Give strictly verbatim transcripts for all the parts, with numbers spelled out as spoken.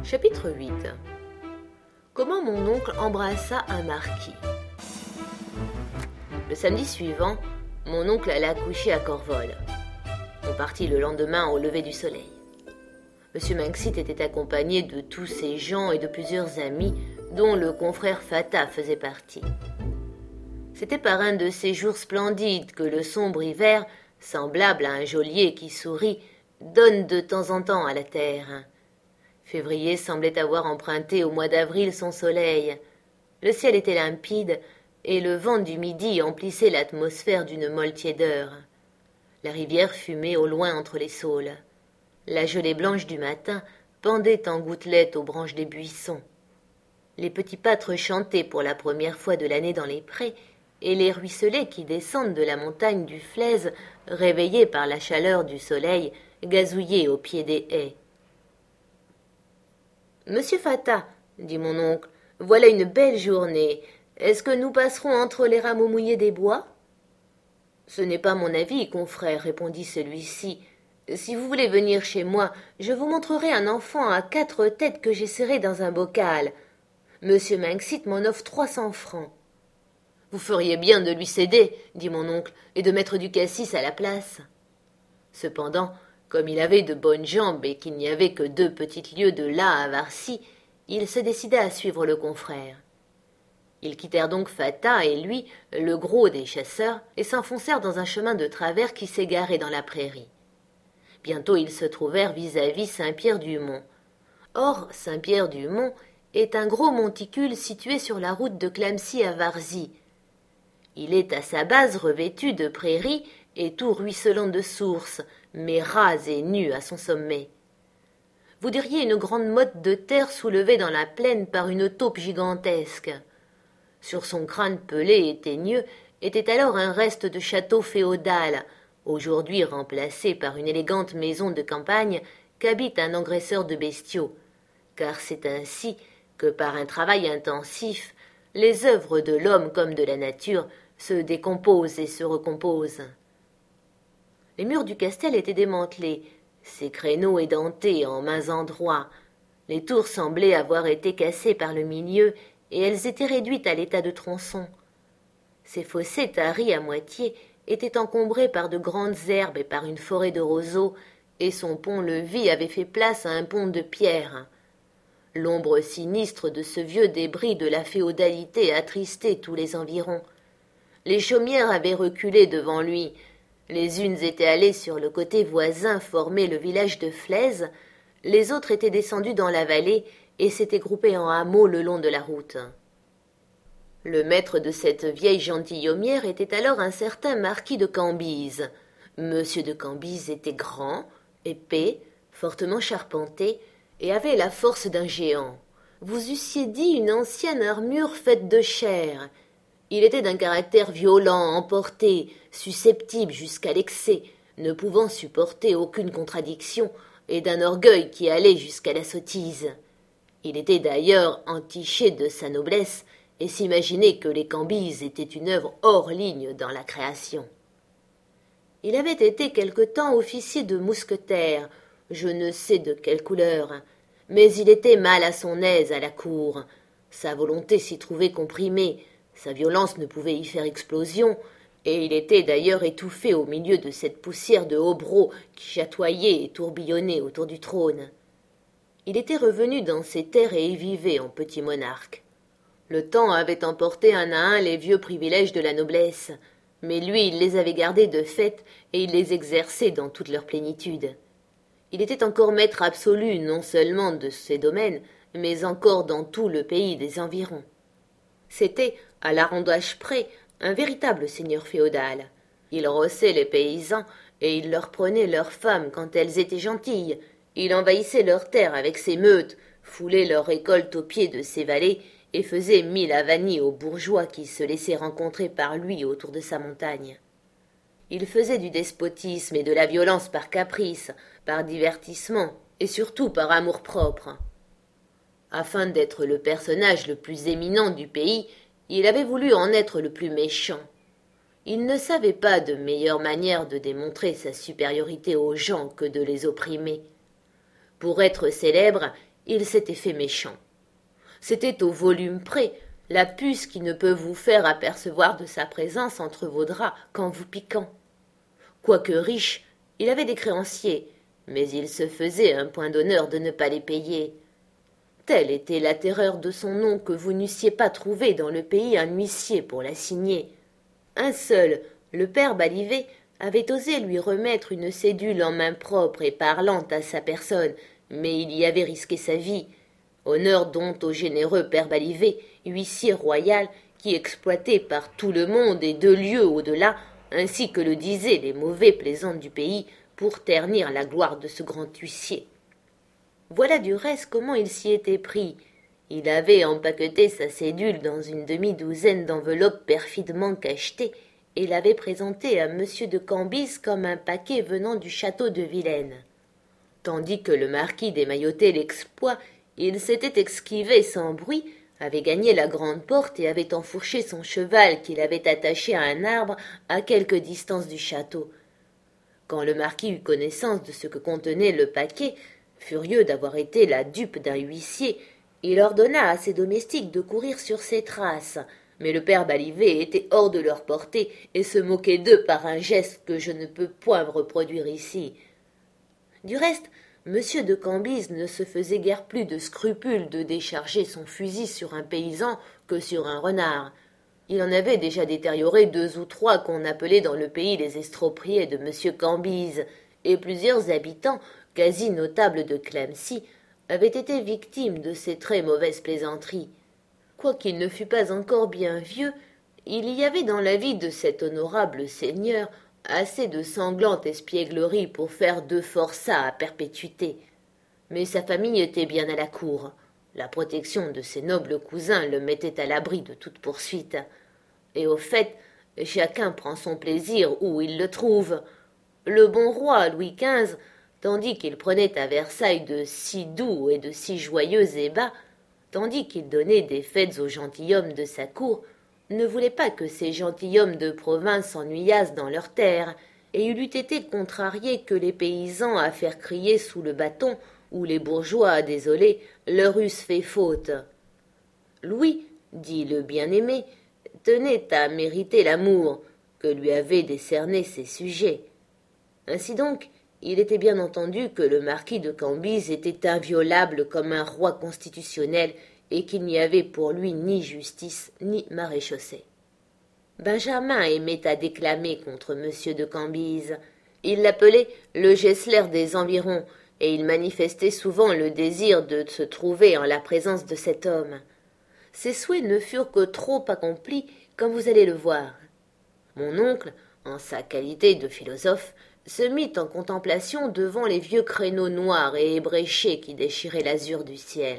Chapitre huit. Comment mon oncle embrassa un marquis. Le samedi suivant, mon oncle alla coucher à Corvol. On partit le lendemain au lever du soleil. Monsieur Manxit était accompagné de tous ses gens et de plusieurs amis, dont le confrère Fata faisait partie. C'était par un de ces jours splendides que le sombre hiver, semblable à un geôlier qui sourit, donne de temps en temps à la terre. Février semblait avoir emprunté au mois d'avril son soleil. Le ciel était limpide, et le vent du midi emplissait l'atmosphère d'une molle tiédeur. La rivière fumait au loin entre les saules. La gelée blanche du matin pendait en gouttelettes aux branches des buissons. Les petits pâtres chantaient pour la première fois de l'année dans les prés, et les ruisselets qui descendent de la montagne du Flaise, réveillés par la chaleur du soleil, gazouillaient au pied des haies. « Monsieur Fata, dit mon oncle, voilà une belle journée. Est-ce que nous passerons entre les rameaux mouillés des bois ?»« Ce n'est pas mon avis, confrère, répondit celui-ci. Si vous voulez venir chez moi, je vous montrerai un enfant à quatre têtes que j'ai serré dans un bocal. Monsieur Manxit m'en offre trois cents francs. »« Vous feriez bien de lui céder, dit mon oncle, et de mettre du cassis à la place. » Cependant, comme il avait de bonnes jambes et qu'il n'y avait que deux petites lieues de là à Varcy, il se décida à suivre le confrère. Ils quittèrent donc Fata et lui, le gros des chasseurs, et s'enfoncèrent dans un chemin de travers qui s'égarait dans la prairie. Bientôt ils se trouvèrent vis-à-vis Saint-Pierre-du-Mont. Or, Saint-Pierre-du-Mont est un gros monticule situé sur la route de Clamecy à Varzy. Il est à sa base revêtu de prairies et tout ruisselant de sources, mais ras et nu à son sommet. Vous diriez une grande motte de terre soulevée dans la plaine par une taupe gigantesque. Sur son crâne pelé et teigneux était alors un reste de château féodal, aujourd'hui remplacé par une élégante maison de campagne qu'habite un engraisseur de bestiaux, car c'est ainsi que, par un travail intensif, les œuvres de l'homme comme de la nature se décomposent et se recomposent. Les murs du castel étaient démantelés, ses créneaux édentés en maint endroits. Les tours semblaient avoir été cassées par le milieu, et elles étaient réduites à l'état de tronçons. Ces fossés taris à moitié étaient encombrés par de grandes herbes et par une forêt de roseaux, et son pont-levis avait fait place à un pont de pierre. L'ombre sinistre de ce vieux débris de la féodalité attristait tous les environs. Les chaumières avaient reculé devant lui. Les unes étaient allées sur le côté voisin former le village de Flaise, les autres étaient descendues dans la vallée et s'étaient groupées en hameaux le long de la route. Le maître de cette vieille gentilhommière était alors un certain marquis de Cambyse. Monsieur de Cambyse était grand, épais, fortement charpenté, et avait la force d'un géant. Vous eussiez dit une ancienne armure faite de chair. Il était d'un caractère violent, emporté, susceptible jusqu'à l'excès, ne pouvant supporter aucune contradiction, et d'un orgueil qui allait jusqu'à la sottise. Il était d'ailleurs entiché de sa noblesse, et s'imaginait que les Cambyse étaient une œuvre hors ligne dans la création. Il avait été quelque temps officier de mousquetaire, je ne sais de quelle couleur, mais il était mal à son aise à la cour. Sa volonté s'y trouvait comprimée, sa violence ne pouvait y faire explosion, et il était d'ailleurs étouffé au milieu de cette poussière de hobereaux qui chatoyait et tourbillonnait autour du trône. Il était revenu dans ses terres et y vivait en petit monarque. Le temps avait emporté un à un les vieux privilèges de la noblesse, mais lui il les avait gardés de fait et il les exerçait dans toute leur plénitude. Il était encore maître absolu non seulement de ses domaines, mais encore dans tout le pays des environs. C'était, à l'arrondage près, un véritable seigneur féodal. Il rossait les paysans, et il leur prenait leurs femmes quand elles étaient gentilles. Il envahissait leurs terres avec ses meutes, foulait leurs récoltes aux pieds de ses vallées, et faisait mille avanies aux bourgeois qui se laissaient rencontrer par lui autour de sa montagne. Il faisait du despotisme et de la violence par caprice, par divertissement, et surtout par amour-propre. Afin d'être le personnage le plus éminent du pays, il avait voulu en être le plus méchant. Il ne savait pas de meilleure manière de démontrer sa supériorité aux gens que de les opprimer. Pour être célèbre, il s'était fait méchant. C'était au volume près, la puce qui ne peut vous faire apercevoir de sa présence entre vos draps qu'en vous piquant. Quoique riche, il avait des créanciers, mais il se faisait un point d'honneur de ne pas les payer. Telle était la terreur de son nom que vous n'eussiez pas trouvé dans le pays un huissier pour la signer. Un seul, le père Balivet, avait osé lui remettre une cédule en main propre et parlante à sa personne, mais il y avait risqué sa vie. Honneur dont au généreux père Balivet, huissier royal, qui exploitait par tout le monde et deux lieues au-delà, ainsi que le disaient les mauvais plaisants du pays, pour ternir la gloire de ce grand huissier. Voilà du reste comment il s'y était pris. Il avait empaqueté sa cédule dans une demi-douzaine d'enveloppes perfidement cachetées et l'avait présentée à monsieur de Cambyse comme un paquet venant du château de Vilaine. Tandis que le marquis démaillotait l'exploit, il s'était esquivé sans bruit, avait gagné la grande porte et avait enfourché son cheval qu'il avait attaché à un arbre à quelque distance du château. Quand le marquis eut connaissance de ce que contenait le paquet, furieux d'avoir été la dupe d'un huissier, il ordonna à ses domestiques de courir sur ses traces, mais le père Balivet était hors de leur portée et se moquait d'eux par un geste que je ne peux point reproduire ici. Du reste, monsieur de Cambyse ne se faisait guère plus de scrupule de décharger son fusil sur un paysan que sur un renard. Il en avait déjà détérioré deux ou trois qu'on appelait dans le pays les estropiés de monsieur Cambyse, et plusieurs habitants, quasi notables de Clamecy, avaient été victimes de ces très mauvaises plaisanteries. Quoiqu'il ne fût pas encore bien vieux, il y avait dans la vie de cet honorable seigneur assez de sanglante espièglerie pour faire deux forçats à perpétuité. Mais sa famille était bien à la cour. La protection de ses nobles cousins le mettait à l'abri de toute poursuite. Et au fait, chacun prend son plaisir où il le trouve. Le bon roi Louis quinze, tandis qu'il prenait à Versailles de si doux et de si joyeux ébats, tandis qu'il donnait des fêtes aux gentilshommes de sa cour, ne voulait pas que ces gentilshommes de province s'ennuyassent dans leurs terres, et il eût été contrarié que les paysans à faire crier sous le bâton, ou les bourgeois désolés, leur eussent fait faute. Louis, dit le bien-aimé, tenait à mériter l'amour que lui avaient décerné ses sujets. Ainsi donc, il était bien entendu que le marquis de Cambyse était inviolable comme un roi constitutionnel et qu'il n'y avait pour lui ni justice ni maréchaussée. Benjamin aimait à déclamer contre monsieur de Cambyse. Il l'appelait le Gessler des environs, et il manifestait souvent le désir de se trouver en la présence de cet homme. Ses souhaits ne furent que trop accomplis, comme vous allez le voir. Mon oncle, en sa qualité de philosophe, se mit en contemplation devant les vieux créneaux noirs et ébréchés qui déchiraient l'azur du ciel.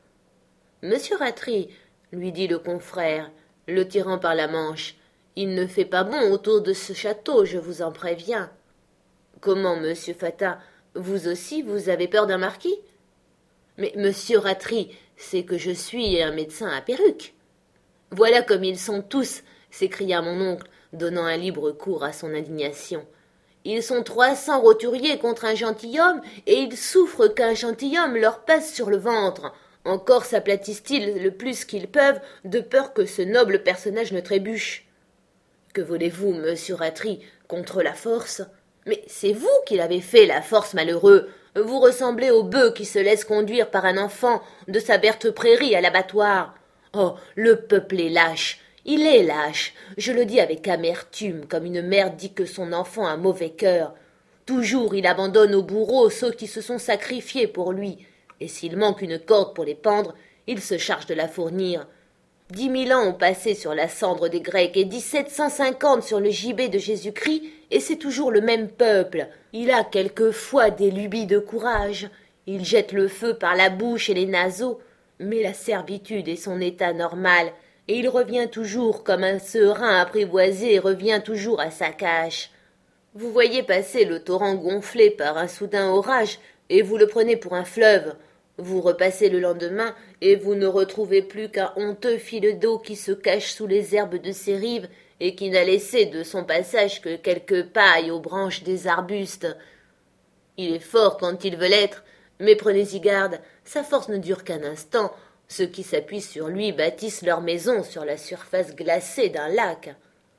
« Monsieur Rattray, lui dit le confrère, le tirant par la manche, il ne fait pas bon autour de ce château, je vous en préviens. »« Comment, monsieur Fata, vous aussi, vous avez peur d'un marquis ?»« Mais, monsieur Rattray, c'est que je suis un médecin à perruque. »« Voilà comme ils sont tous, » s'écria mon oncle, donnant un libre cours à son indignation. Ils sont trois cents roturiers contre un gentilhomme, et ils souffrent qu'un gentilhomme leur passe sur le ventre. Encore s'aplatissent-ils le plus qu'ils peuvent, de peur que ce noble personnage ne trébuche. Que voulez-vous, monsieur Rattray, contre la force? Mais c'est vous qui l'avez fait, la force, malheureux. Vous ressemblez au bœuf qui se laisse conduire par un enfant de sa verte prairie à l'abattoir. Oh, le peuple est lâche. Il est lâche, je le dis avec amertume, comme une mère dit que son enfant a mauvais cœur. Toujours il abandonne au bourreau ceux qui se sont sacrifiés pour lui, et s'il manque une corde pour les pendre, il se charge de la fournir. Dix mille ans ont passé sur la cendre des Grecs et dix-sept cent cinquante sur le gibet de Jésus-Christ, et c'est toujours le même peuple. Il a quelquefois des lubies de courage, il jette le feu par la bouche et les naseaux, mais la servitude est son état normal, et il revient toujours comme un serin apprivoisé et revient toujours à sa cache. Vous voyez passer le torrent gonflé par un soudain orage, et vous le prenez pour un fleuve. Vous repassez le lendemain, et vous ne retrouvez plus qu'un honteux fil d'eau qui se cache sous les herbes de ses rives, et qui n'a laissé de son passage que quelques pailles aux branches des arbustes. Il est fort quand il veut l'être, mais prenez-y garde, Sa force ne dure qu'un instant. Ceux qui s'appuient sur lui bâtissent leur maison sur la surface glacée d'un lac.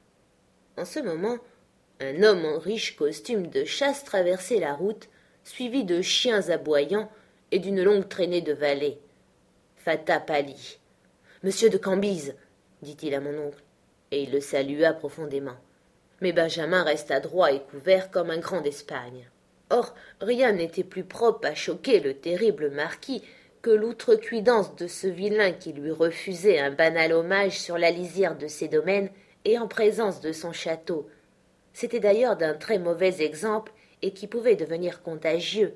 En ce moment, un homme en riche costume de chasse traversait la route, suivi de chiens aboyants et d'une longue traînée de valets. Fata pâlit. « Monsieur de Cambyse, dit-il à mon oncle, et il le salua profondément. Mais Benjamin resta droit et couvert comme un grand d'Espagne. Or, rien n'était plus propre à choquer le terrible marquis que l'outrecuidance de ce vilain qui lui refusait un banal hommage sur la lisière de ses domaines et en présence de son château. C'était d'ailleurs d'un très mauvais exemple et qui pouvait devenir contagieux.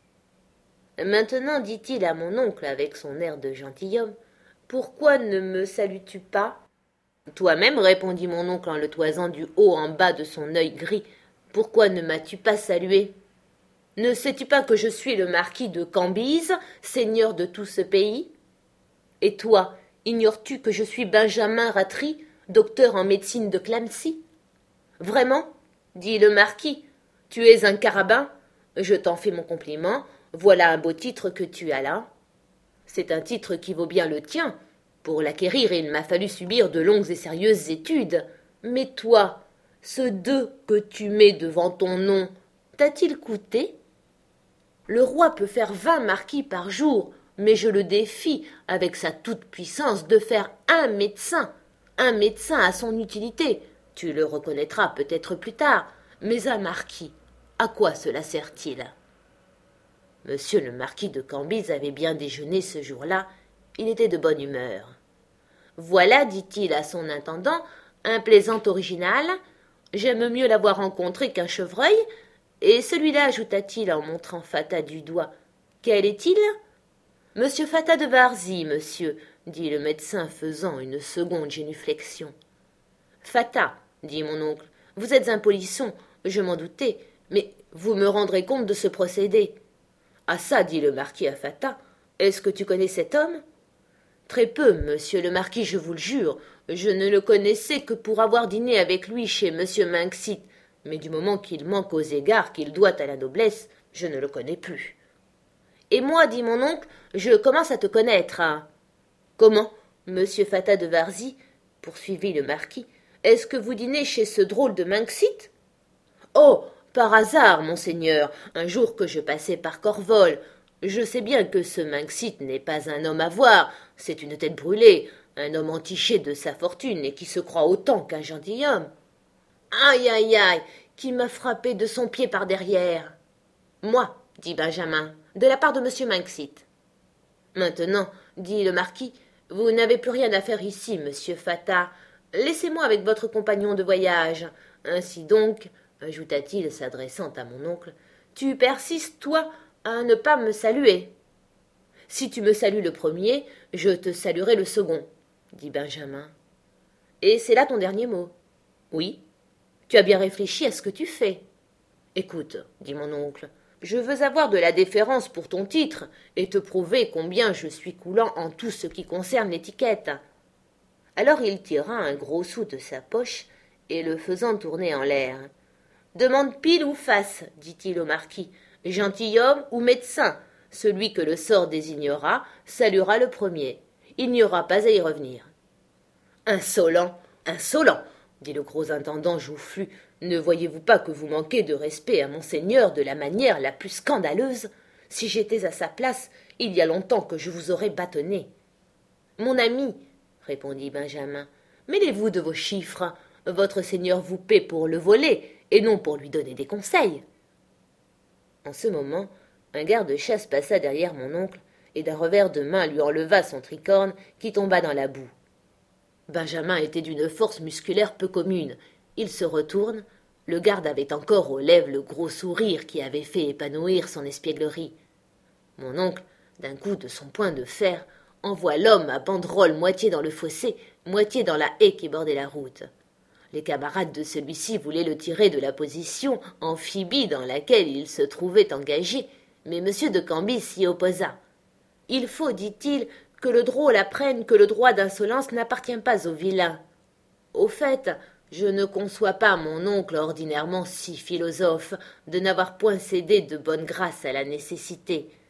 Maintenant, dit-il à mon oncle avec son air de gentilhomme, pourquoi ne me salues-tu pas? Toi-même, répondit mon oncle en le toisant du haut en bas de son œil gris, pourquoi ne m'as-tu pas salué? Ne sais-tu pas que je suis le marquis de Cambyse, seigneur de tout ce pays? Et toi, ignores-tu que je suis Benjamin Ratry, docteur en médecine de Clamecy? Vraiment, dit le marquis, tu es un carabin? Je t'en fais mon compliment, voilà un beau titre que tu as là. C'est un titre qui vaut bien le tien. Pour l'acquérir, il m'a fallu subir de longues et sérieuses études. Mais toi, ce deux que tu mets devant ton nom, t'a-t-il coûté? Le roi peut faire vingt marquis par jour, mais je le défie, avec sa toute-puissance, de faire un médecin. Un médecin a son utilité, tu le reconnaîtras peut-être plus tard, mais un marquis, à quoi cela sert-il? Monsieur le marquis de Cambyse avait bien déjeuné ce jour-là, il était de bonne humeur. Voilà, dit-il à son intendant, un plaisant original, j'aime mieux l'avoir rencontré qu'un chevreuil, et celui-là, ajouta-t-il en montrant Fata du doigt, quel est-il? Monsieur Fata de Varzy, monsieur, dit le médecin faisant une seconde génuflexion. Fata, dit mon oncle, vous êtes un polisson, je m'en doutais, mais vous me rendrez compte de ce procédé. Ah ça, dit le marquis à Fata, est-ce que tu connais cet homme? Très peu, monsieur le marquis, je vous le jure. Je ne le connaissais que pour avoir dîné avec lui chez monsieur Minxit, mais du moment qu'il manque aux égards qu'il doit à la noblesse, je ne le connais plus. Et moi, dit mon oncle, je commence à te connaître. Hein. Comment, monsieur Fata de Varzy, poursuivit le marquis, est-ce que vous dînez chez ce drôle de Minxit? Oh, par hasard, monseigneur, un jour que je passais par Corvol. Je sais bien que ce Minxit n'est pas un homme à voir, c'est une tête brûlée, un homme entiché de sa fortune et qui se croit autant qu'un gentilhomme. Aïe, aïe, aïe, qui m'a frappé de son pied par derrière. Moi, dit Benjamin, de la part de monsieur Minxit. Maintenant, dit le marquis, vous n'avez plus rien à faire ici, monsieur Fata. Laissez-moi avec votre compagnon de voyage. Ainsi donc, ajouta-t-il s'adressant à mon oncle, tu persistes, toi, à ne pas me saluer. Si tu me salues le premier, je te saluerai le second, dit Benjamin. Et c'est là ton dernier mot. Oui. Tu as bien réfléchi à ce que tu fais. Écoute, dit mon oncle, je veux avoir de la déférence pour ton titre et te prouver combien je suis coulant en tout ce qui concerne l'étiquette. Alors il tira un gros sou de sa poche et le faisant tourner en l'air. Demande pile ou face, dit-il au marquis, gentilhomme ou médecin, celui que le sort désignera saluera le premier. Il n'y aura pas à y revenir. Insolent, insolent, dit le gros intendant joufflu, ne voyez-vous pas que vous manquez de respect à monseigneur de la manière la plus scandaleuse? Si j'étais à sa place, il y a longtemps que je vous aurais bâtonné. Mon ami, répondit Benjamin, mêlez-vous de vos chiffres. Votre seigneur vous paie pour le voler et non pour lui donner des conseils. En ce moment, un garde-chasse passa derrière mon oncle et d'un revers de main lui enleva son tricorne qui tomba dans la boue. Benjamin était d'une force musculaire peu commune. Il se retourne. Le garde avait encore aux lèvres le gros sourire qui avait fait épanouir son espièglerie. Mon oncle, d'un coup de son poing de fer, envoie l'homme à banderole moitié dans le fossé, moitié dans la haie qui bordait la route. Les camarades de celui-ci voulaient le tirer de la position amphibie dans laquelle il se trouvait engagé, mais M. de Cambyse s'y opposa. « Il faut, dit-il, que le drôle apprenne que le droit d'insolence n'appartient pas aux vilains. Au fait, je ne conçois pas mon oncle ordinairement si philosophe de n'avoir point cédé de bonne grâce à la nécessité.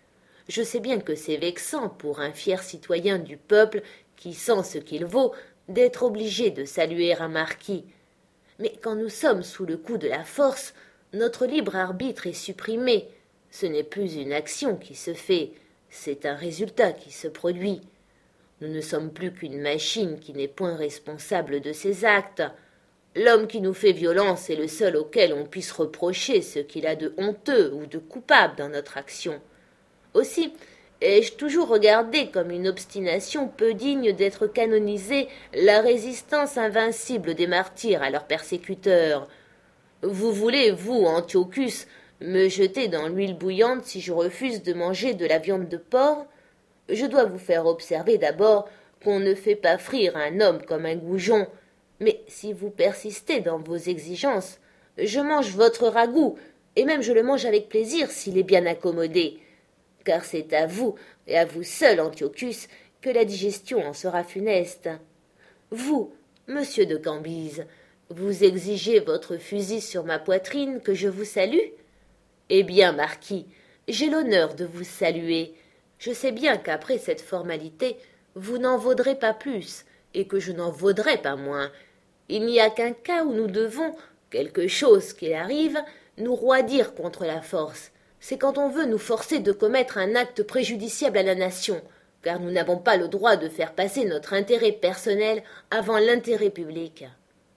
Je sais bien que c'est vexant pour un fier citoyen du peuple qui sent ce qu'il vaut d'être obligé de saluer un marquis. Mais quand nous sommes sous le coup de la force, notre libre arbitre est supprimé. Ce n'est plus une action qui se fait, c'est un résultat qui se produit. Nous ne sommes plus qu'une machine qui n'est point responsable de ses actes. L'homme qui nous fait violence est le seul auquel on puisse reprocher ce qu'il a de honteux ou de coupable dans notre action. Aussi, ai-je toujours regardé comme une obstination peu digne d'être canonisée la résistance invincible des martyrs à leurs persécuteurs. Vous voulez, vous, Antiochus, me jeter dans l'huile bouillante si je refuse de manger de la viande de porc? Je dois vous faire observer d'abord qu'on ne fait pas frire un homme comme un goujon, mais si vous persistez dans vos exigences, je mange votre ragoût, et même je le mange avec plaisir s'il est bien accommodé, car c'est à vous, et à vous seul, Antiochus, que la digestion en sera funeste. Vous, monsieur de Cambyse, vous exigez votre fusil sur ma poitrine que je vous salue? Eh bien, marquis, j'ai l'honneur de vous saluer. Je sais bien qu'après cette formalité, vous n'en vaudrez pas plus, et que je n'en vaudrai pas moins. Il n'y a qu'un cas où nous devons, quelque chose qu'il arrive, nous roidir contre la force. C'est quand on veut nous forcer de commettre un acte préjudiciable à la nation, car nous n'avons pas le droit de faire passer notre intérêt personnel avant l'intérêt public.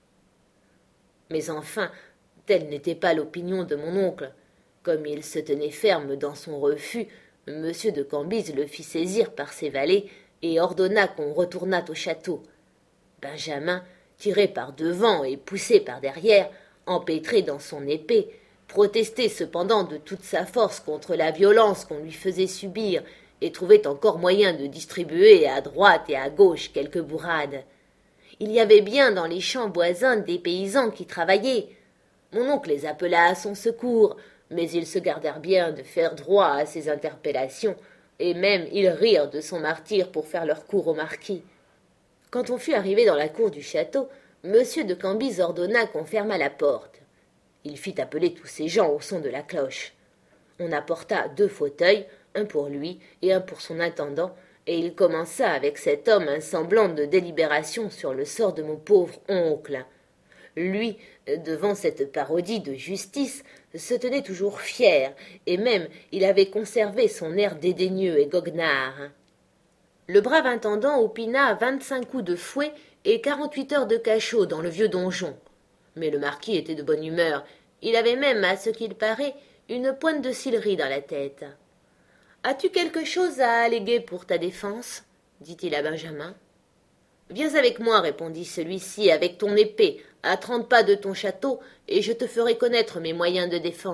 Mais enfin, telle n'était pas l'opinion de mon oncle. Comme il se tenait ferme dans son refus, M. de Cambyse le fit saisir par ses valets et ordonna qu'on retournât au château. Benjamin, tiré par devant et poussé par derrière, empêtré dans son épée, protestait cependant de toute sa force contre la violence qu'on lui faisait subir et trouvait encore moyen de distribuer à droite et à gauche quelques bourrades. Il y avait bien dans les champs voisins des paysans qui travaillaient. Mon oncle les appela à son secours, mais ils se gardèrent bien de faire droit à ses interpellations, et même ils rirent de son martyre pour faire leur cour au marquis. Quand on fut arrivé dans la cour du château, M. de Cambyse ordonna qu'on fermât la porte. Il fit appeler tous ses gens au son de la cloche. On apporta deux fauteuils, un pour lui et un pour son intendant, et il commença avec cet homme un semblant de délibération sur le sort de mon pauvre oncle. Lui, devant cette parodie de justice, se tenait toujours fier, et même il avait conservé son air dédaigneux et goguenard. Le brave intendant opina vingt-cinq coups de fouet et quarante-huit heures de cachot dans le vieux donjon. Mais le marquis était de bonne humeur. Il avait même, à ce qu'il paraît, une pointe de cillerie dans la tête. « As-tu quelque chose à alléguer pour ta défense » dit-il à Benjamin. « Viens avec moi, répondit celui-ci, avec ton épée, à trente pas de ton château, et je te ferai connaître mes moyens de défense. »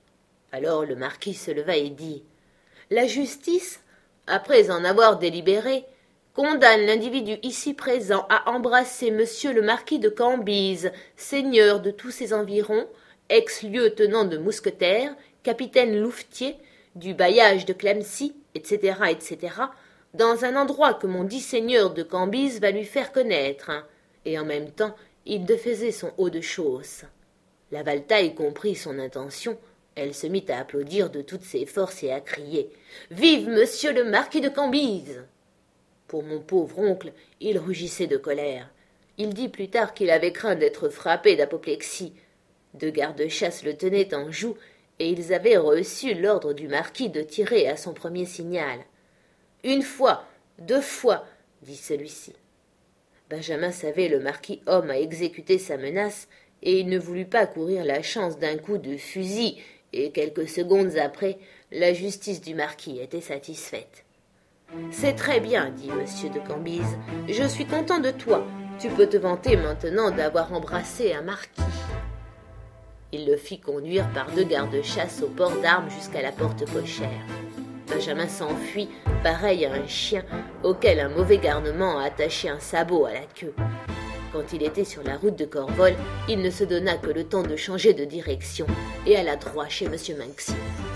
Alors le marquis se leva et dit « La justice, après en avoir délibéré, condamne l'individu ici présent à embrasser monsieur le marquis de Cambyse, seigneur de tous ces environs, ex-lieutenant de mousquetaires, capitaine louvetier, du bailliage de Clamecy, et cetera, et cetera, dans un endroit que mon dit seigneur de Cambyse va lui faire connaître, hein, et en même temps il défaisait son haut de chausse. » La Valetaille comprit son intention. Elle se mit à applaudir de toutes ses forces et à crier « Vive monsieur le marquis de Cambyse !» Pour mon pauvre oncle, il rugissait de colère. Il dit plus tard qu'il avait craint d'être frappé d'apoplexie. Deux gardes-chasse le tenaient en joue, et ils avaient reçu l'ordre du marquis de tirer à son premier signal. « Une fois, deux fois, » dit celui-ci. Benjamin savait le marquis homme à exécuter sa menace, et il ne voulut pas courir la chance d'un coup de fusil, et quelques secondes après, la justice du marquis était satisfaite. « C'est très bien, dit monsieur de Cambyse. Je suis content de toi. Tu peux te vanter maintenant d'avoir embrassé un marquis. » Il le fit conduire par deux gardes-chasse au port d'armes jusqu'à la porte cochère. Benjamin s'enfuit, pareil à un chien auquel un mauvais garnement a attaché un sabot à la queue. Quand il était sur la route de Corvol, il ne se donna que le temps de changer de direction et alla droit chez M. Minxy.